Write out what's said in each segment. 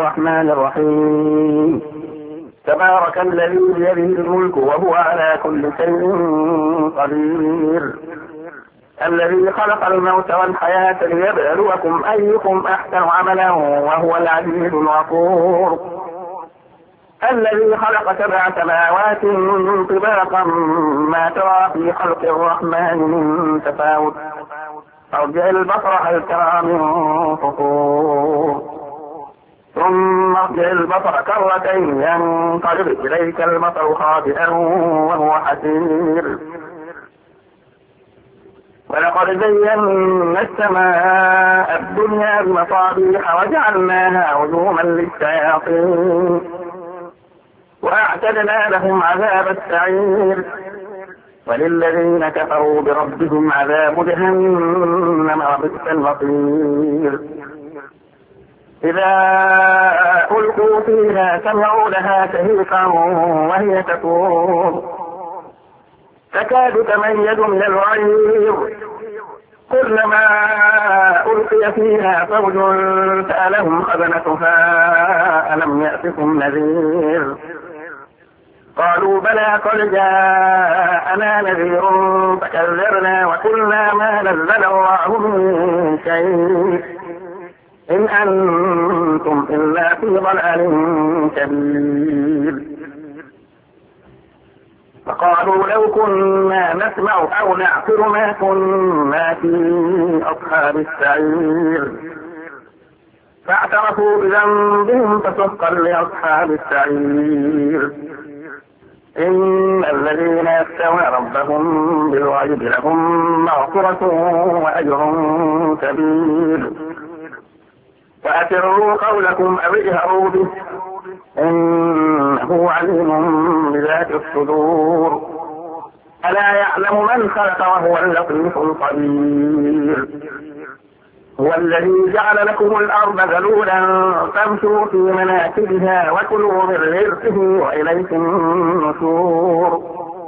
الرحمن الرحيم. تبارك الذي بيده الملك وهو على كل شيء قدير. الذي خلق الموت والحياة ليبلوكم أيكم أحسن عملا وهو العزيز الغفور. الذي خلق 7 سماوات طباقا ما ترى في خلق الرحمن من تفاوت. ارجع البصر هل ترى من فطور ثم ارجع البصر كرتين ينقلب إليك البصر خاسئا وهو حسير. ولقد زينا السماء الدنيا بمصابيح وجعلناها رجوما للشياطين وأعتدنا لهم عذاب السعير. وللذين كفروا بربهم عذاب جهنم وبئس المصير. إذا ألقوا فيها سمعوا لها شهيقا وهي تفور تكاد تميز من الغيظ كلما ألقي فيها فوج سألهم خزنتها ألم يأتكم نذير قالوا بلى قد جاءنا نذير فكذبنا وقلنا ما نزل الله من شيء إن أنتم إلا في ضلال كبير. فقالوا لو كنا نسمع أو نعقل ما كنا في أصحاب السعير فاعترفوا بذنبهم فسحقا لأصحاب السعير. إن الذين يخشون ربهم بالغيب لهم مغفرة وأجر كبير. فأسروا قولكم أو اجهروا به إنه عليم بذات الصدور. ألا يعلم من خلق وهو اللطيف الخبير. هو الذي جعل لكم الأرض ذلولا فامشوا في مناكبها وكلوا من رزقه وإليه النشور.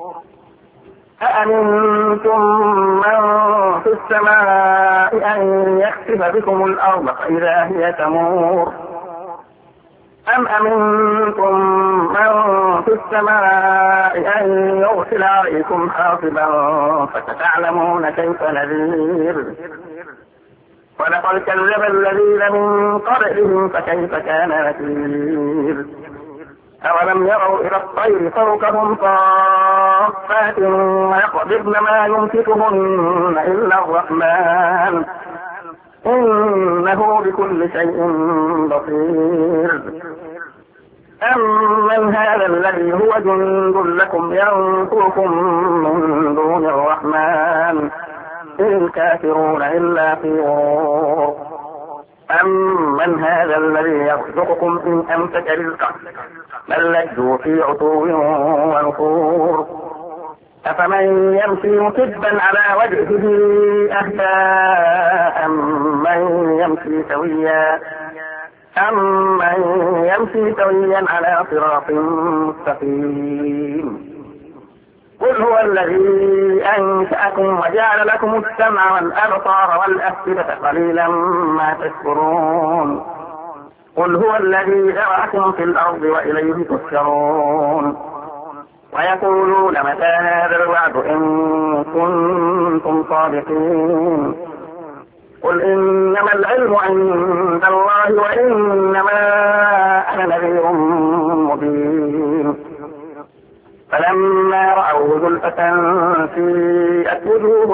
أأمنتم من في السماء أن يخسف بكم الأرض فإذا هي تمور أم أمنتم من في السماء أن يرسل عليكم حاصبا فستعلمون كيف نذير. ولقد كذب الذين من قبلهم فكيف كان نكير. أولم يروا إلى الطير فوقهم صافات ويقبضن ما يمسكهن إلا الرحمن إنه بكل شيء بصير. أمن هذا الذي هو جند لكم ينصركم من دون الرحمن إن الكافرون إلا في غرور. أمن هذا الذي يرزقكم إن أمسك رزقه بل لجوا في عتو ونفور. أفمن يمشي مكبا على وجهه أهدى أمن يمشي سويا على صراط مستقيم. قل هو الذي أنشأكم وجعل لكم السمع والأبصار والأفئدة قليلا ما تشكرون. قل هو الذي ذرأكم في الأرض وإليه تحشرون. ويقولون متى هذا الوعد إن كنتم صادقين. قل إنما العلم عند الله وإنما أنا نذير مبين. فلما رأوه زلفة سيئت وجوه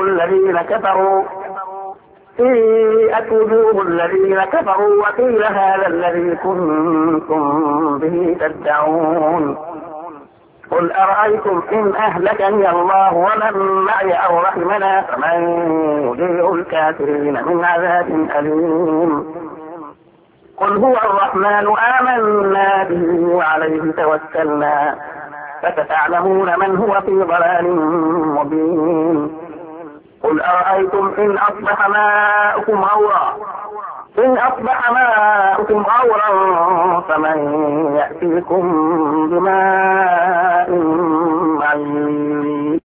الذين كفروا وقيل هذا الذي كنتم به تدعون. قل أرأيتم إن أهلكني الله ومن معي أو رحمنا فمن يجير الكافرين من عذاب أليم. قل هو الرحمن آمنا به وعليه توكلنا فستعلمون من هو في ضلال مبين. قل أرأيتم إن أصبح ماؤكم غورا فمن يأتيكم بماء معين.